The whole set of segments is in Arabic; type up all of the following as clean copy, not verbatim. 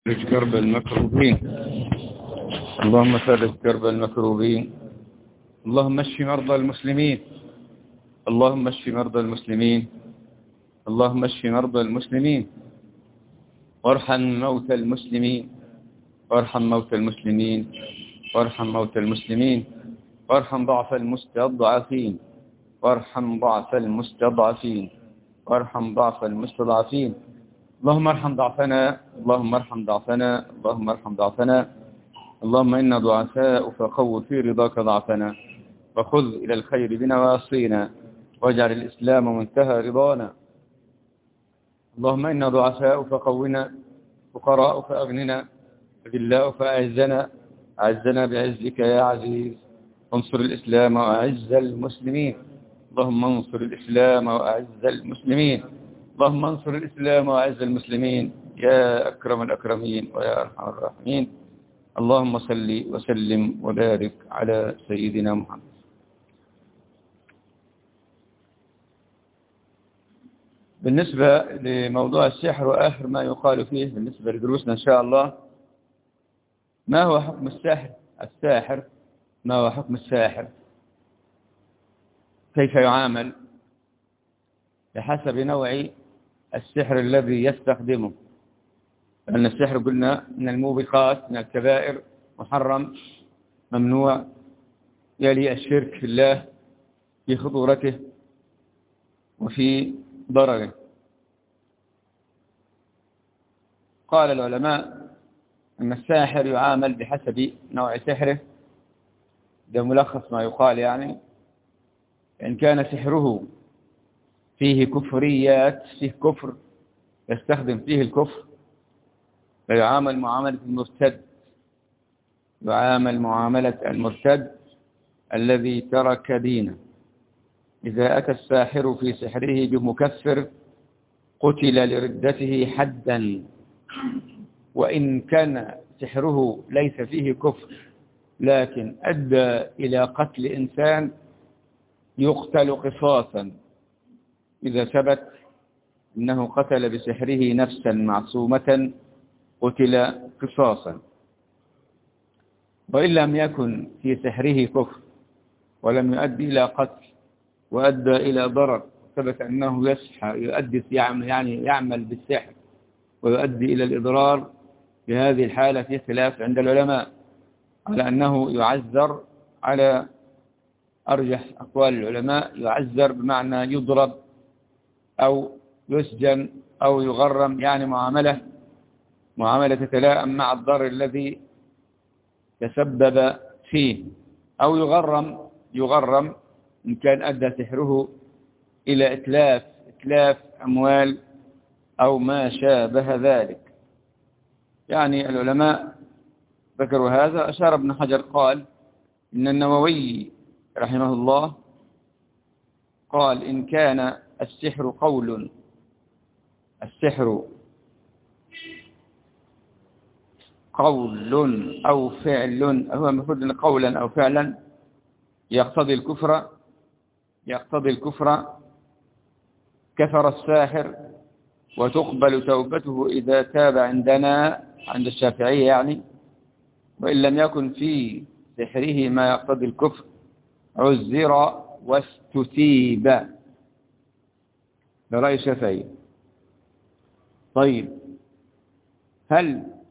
فرج كرب المكروبين. اللهم فرج كرب المكروبين. اللهم اشف مرضى المسلمين. اللهم اشف مرضى المسلمين. اللهم اشف مرضى المسلمين وارحم موتى المسلمين. وارحم موتى المسلمين. وارحم موتى المسلمين. وارحم ضعف المستضعفين. وارحم ضعف المستضعفين. وارحم ضعف المستضعفين. اللهم ارحم ضعفنا. اللهم ارحم ضعفنا. اللهم ارحم ضعفنا. اللهم إنا ضعفاء فقو في رضاك ضعفنا، وخذ إلى الخير بنواصينا، واجعل الإسلام منتهى رضانا. اللهم إنا ضعفاء فقونا، فقراء فأغننا، أذلاء فأعزنا. أعزنا بعزك يا عزيز، انصر الإسلام وأعز المسلمين. اللهم انصر الإسلام وأعز المسلمين. اللهم انصر الإسلام وأعز المسلمين يا أكرم الأكرمين ويا أرحم الراحمين. اللهم صل وسلم وبارك على سيدنا محمد. بالنسبة لموضوع السحر وآخر ما يقال فيه بالنسبة لدروسنا إن شاء الله، ما هو حكم الساحر؟ ما هو حكم الساحر؟ كيف يعامل بحسب نوع السحر الذي يستخدمه؟ لأن السحر قلنا من الموبقات، من الكبائر، محرم، ممنوع، يلي الشرك في الله في خطورته وفي ضرره. قال العلماء أن الساحر يعامل بحسب نوع سحره، ده ملخص ما يقال يعني. إن كان سحره فيه كفريات، فيه كفر، يستخدم فيه الكفر، فيعامل معاملة المرتد، يعامل معاملة المرتد الذي ترك دينه. إذا أتى الساحر في سحره بمكفر قتل لردته حدا، وإن كان سحره ليس فيه كفر لكن أدى إلى قتل إنسان يقتل قصاصا. إذا ثبت أنه قتل بسحره نفسا معصومة قتل قصاصا. وإن لم يكن في سحره كفر ولم يؤدي إلى قتل وأدى إلى ضرر، ثبت أنه يعمل بالسحر ويؤدي إلى الإضرار، في هذه الحالة في خلاف عند العلماء على أنه يعذر، على أرجح أقوال العلماء يعذر بمعنى يضرب أو يسجن أو يغرم، يعني معاملة تتلائم مع الضرر الذي تسبب فيه، أو يغرم إن كان أدى سحره إلى إتلاف أموال أو ما شابه ذلك. يعني العلماء ذكروا هذا. أشار ابن حجر قال إن النووي رحمه الله قال إن كان السحر قول أو فعل، هو المفروض أن قولا أو فعلا يقتضي الكفر، كفر الساحر وتقبل توبته إذا تاب عند الشافعية يعني. وإن لم يكن في سحره ما يقتضي الكفر عذر واستتيب، لرأي الشافعي. طيب، هل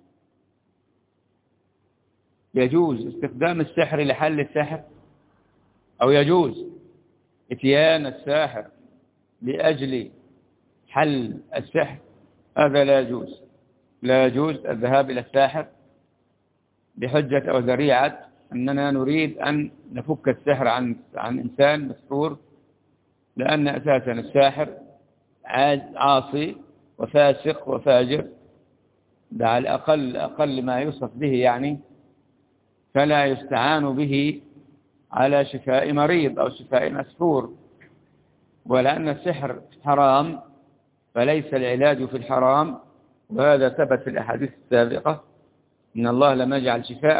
يجوز استخدام السحر لحل السحر، أو يجوز اتيان الساحر لأجل حل السحر؟ هذا لا يجوز الذهاب إلى الساحر بحجة أو ذريعة أننا نريد أن نفك السحر عن إنسان مسحور، لأن أساسا الساحر عاصي وفاسق وفاجر، ده على أقل ما يوصف به يعني، فلا يستعان به على شفاء مريض أو شفاء مسحور. ولأن السحر حرام فليس العلاج في الحرام، وهذا ثبت في الأحاديث السابقة إن الله لم يجعل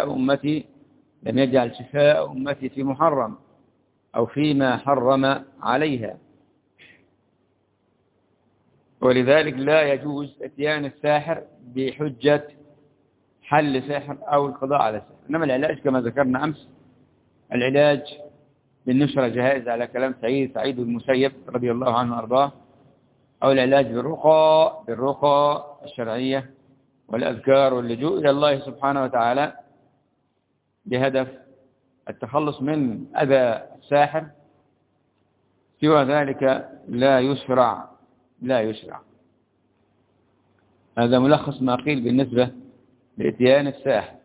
شفاء أمتي في محرم أو فيما حرم عليها. ولذلك لا يجوز اتيان الساحر بحجة حل سحر أو القضاء على سحر. إنما العلاج كما ذكرنا أمس، العلاج بالنشرة جائز على كلام سعيد المسيب رضي الله عنه وأرضاه، أو العلاج بالرقى الشرعية والأذكار واللجوء إلى الله سبحانه وتعالى بهدف التخلص من أذى الساحر. سوى ذلك لا يشرع. هذا ملخص ما قيل بالنسبة لإتيان الساحر.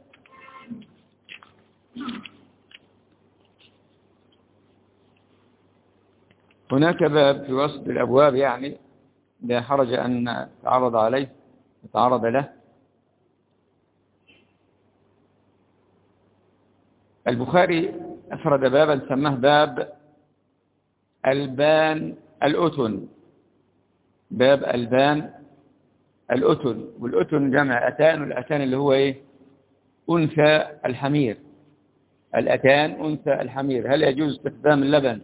هناك باب في وسط الأبواب، يعني لا حرج أن نتعرض له. البخاري أفرد بابا سماه باب ألبان الأتن. باب ألبان الأتن، والأتن جمع أتان، والأتان اللي هو إيه؟ أنثى الحمير. الأتان أنثى الحمير. هل يجوز استخدام اللبن؟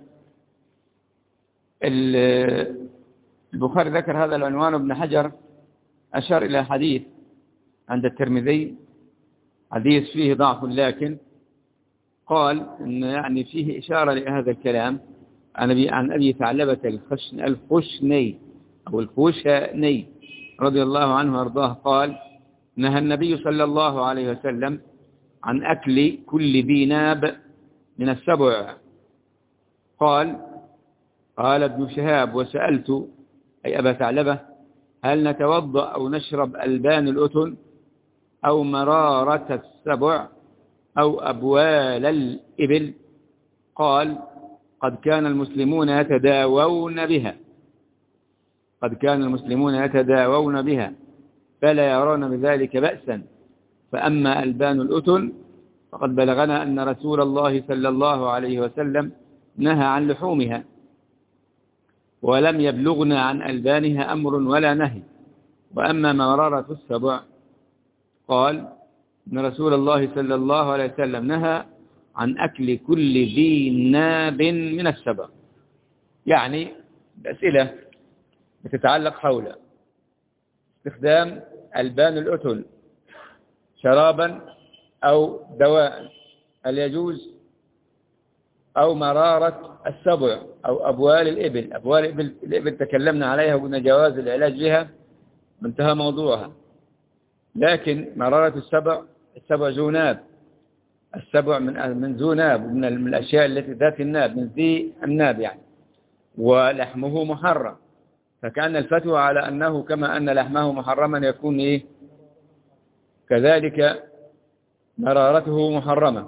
البخاري ذكر هذا العنوان، ابن حجر أشار إلى حديث عند الترمذي، حديث فيه ضعف، لكن قال إن يعني فيه إشارة لهذا الكلام عن أبي ثعلبة الخشني أو الخوشني رضي الله عنه وارضاه قال: نهى النبي صلى الله عليه وسلم عن أكل كل ذي ناب من السبع. قال ابن شهاب: وسألت أي أبا ثعلبة: هل نتوضأ أو نشرب ألبان الأتن أو مرارة السبع أو أبوال الإبل؟ قال: قد كان المسلمون يتداوون بها فلا يرون بذلك بأسا، فأما ألبان الأتن فقد بلغنا أن رسول الله صلى الله عليه وسلم نهى عن لحومها، ولم يبلغنا عن ألبانها أمر ولا نهي. وأما مرارة السبع قال إن رسول الله صلى الله عليه وسلم نهى عن أكل كل ذي ناب من السبع. يعني الأسئلة بتتعلق حول استخدام ألبان الأتن شرابا أو دواء، هل يجوز؟ أو مرارة السبع أو أبوال الإبل. أبوال الإبل تكلمنا عليها وقلنا جواز العلاج بها وانتهى موضوعها. لكن مرارة السبع ذو ناب، السبع من ذو ناب، من الأشياء التي ذات الناب، من ذي الناب يعني، ولحمه محرم، فكان الفتوى على أنه كما أن لحمه محرما يكون إيه؟ كذلك مرارته محرمة.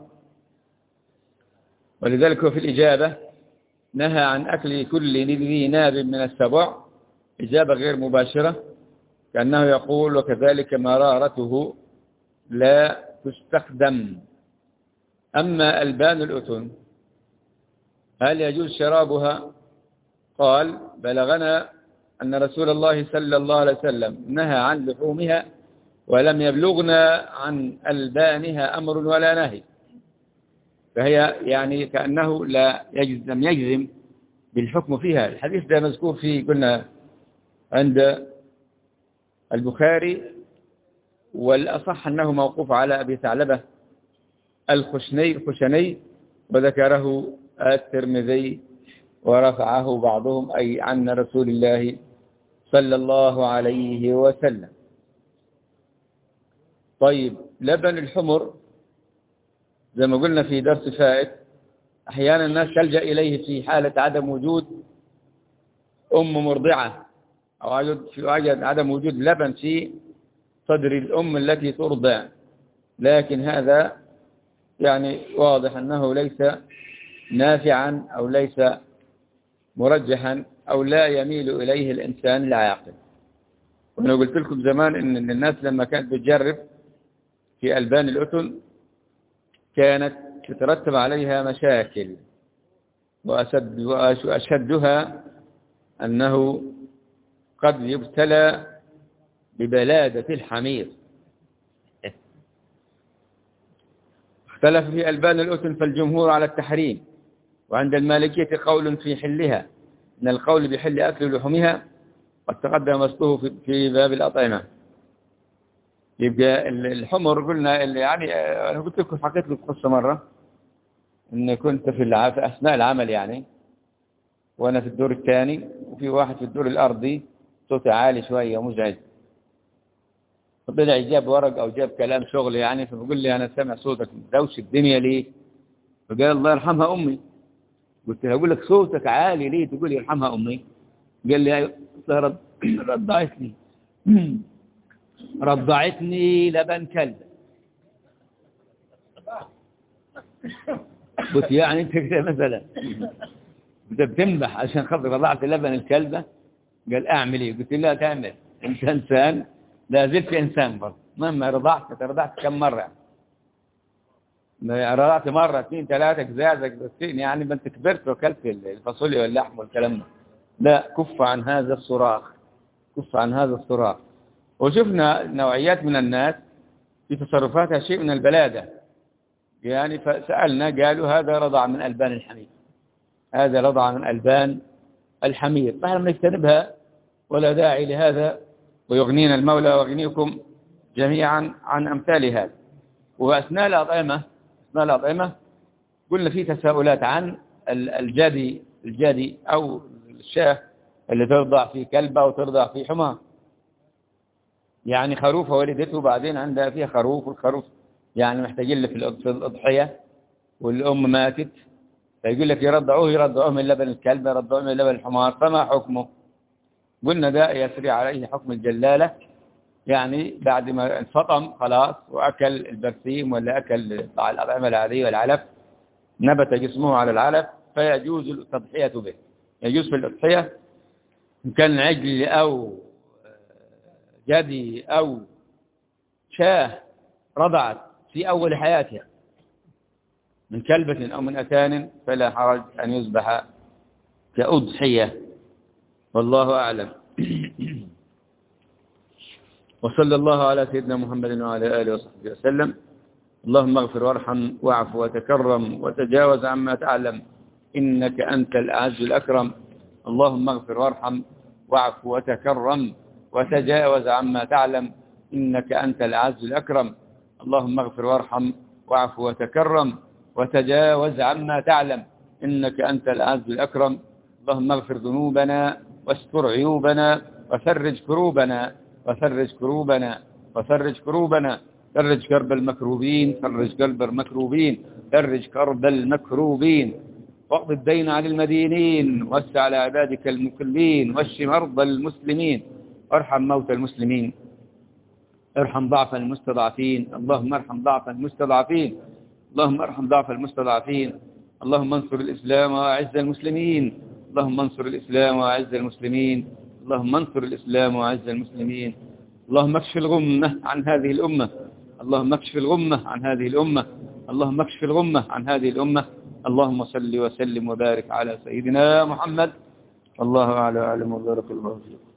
ولذلك في الإجابة نهى عن أكل كل ذي ناب من السبع، إجابة غير مباشرة، كأنه يقول: وكذلك مرارته لا تستخدم. أما ألبان الأتن هل يجوز شرابها؟ قال: بلغنا أن رسول الله صلى الله عليه وسلم نهى عن لحومها ولم يبلغنا عن ألبانها أمر ولا نهي. فهي يعني كأنه لم يجزم بالحكم فيها. الحديث ده مذكور فيه قلنا عند البخاري، والأصح أنه موقوف على أبي ثعلبة الخشني، وذكره الترمذي ورفعه بعضهم أي عن رسول الله صلى الله عليه وسلم. طيب، لبن الحمر زي ما قلنا في درس فائت، أحيانا الناس تلجأ إليه في حالة عدم وجود مرضعة، أو في عدم وجود لبن في صدر الأم التي ترضع. لكن هذا يعني واضح أنه ليس نافعا أو ليس مرجحا أو لا يميل إليه الإنسان العاقل. وأنا قلت لكم زمان إن الناس لما كانت بتجرب في ألبان الأتن كانت تترتب عليها مشاكل، وأشدها أنه قد يبتلى ببلادة الحمير. اختلف في ألبان الأتن فالجمهور على التحريم، وعند المالكية قول في حلها، إن القول بحل أكل لحومها قد تقدم وصفه في باب الأطعمة. يبقى الحمر قلنا اللي يعني أنا قلت لكم حكيت لكم قصة مرة إن كنت في أثناء العمل يعني، وأنا في الدور الثاني وفي واحد في الدور الأرضي صوته عالي شوية ومزعج، طلع جاب ورق أو جاب كلام شغل يعني، فبقول لي أنا سامع صوتك دوش الدنيا ليه؟ فقال الله يرحمها أمي. قلت له أقول لك صوتك عالي ليه تقول يرحمها أمي؟ قال لي أيوة. رضعتني رضعتني لبن كلب. قلت يعني أنت كده مثلا أنت بتمدح عشان خاطر رضعت لبن الكلبة؟ قال أعمل إيه؟ قلت لا تعمل، أنت إنسان لا زلت إنسان برضه مهما رضعت كم مرة يعني، رضعت مرة 2 3 جزازك بسين يعني، ما أنت كبرت وكلت الفاصوليا واللحم والكلام ده. لا، كف عن هذا الصراخ، كف عن هذا الصراخ. وشفنا نوعيات من الناس في تصرفاتها شيء من البلادة يعني، فسألنا قالوا هذا رضع من ألبان الحمير، هذا رضع من ألبان الحمير، فاحنا بنجتنبها ولا داعي لهذا، ويغنينا المولى ويغنيكم جميعا عن أمثال هذا. وأثناء الأطعمة قلنا في تساؤلات عن الجدي أو الشاه اللي ترضع في كلبة وترضع في حمار، يعني خروفة ولدته وبعدين عندها فيها خروف، والخروف يعني محتاجين له في الأضحية، والأم ماتت، فيقول لك يرضعوه من لبن الكلب، يرضعوه من لبن الحمار، فما حكمه؟ قلنا ده يسري عليه حكم الجلالة، يعني بعد ما انفطم خلاص وأكل البرسيم ولا أكل الأطعمة العادية والعلف، نبت جسمه على العلف، فيجوز التضحية به. يجوز في الأضحية إن كان عجل أو جدي أو شاه رضعت في أول حياتها من كلبة أو من أتان، فلا حرج أن يذبح كأضحية، والله أعلم. وصلى الله على سيدنا محمد وعلى آله وصحبه وسلم. اللهم اغفر وارحم واعف وتكرم وتجاوز عما تعلم، إنك أنت الأعز الأكرم. اللهم اغفر وارحم واعف وتكرم وتجاوز عما تعلم، إنك أنت الأعز الأكرم. اللهم اغفر وارحم واعف وتكرم وتجاوز عما تعلم، إنك أنت الأعز الأكرم. اللهم اغفر ذنوبنا واستر عيوبنا وفرج كروبنا وفرج كروبنا وفرج كروبنا، فرج كرب المكروبين، فرج كرب المكروبين، فرج كرب المكروبين، واقض الدين عن المدينين، وسع على عبادك المكلين، واشف مرضى المسلمين، وارحم موتى المسلمين، ارحم ضعف المستضعفين. اللهم ارحم ضعف المستضعفين، اللهم ارحم ضعف المستضعفين. اللهم انصر الإسلام وأعز المسلمين، اللهم انصر الإسلام وأعز المسلمين، اللهم انصر الإسلام وأعز المسلمين. اللهم اكشف الغمة عن هذه الأمة، اللهم اكشف الغمة عن هذه الأمة، اللهم اكشف الغمة عن هذه الأمة. اللهم صل وسلم وبارك على سيدنا محمد. الله أعلى وأعلم وبارك الله فيكم.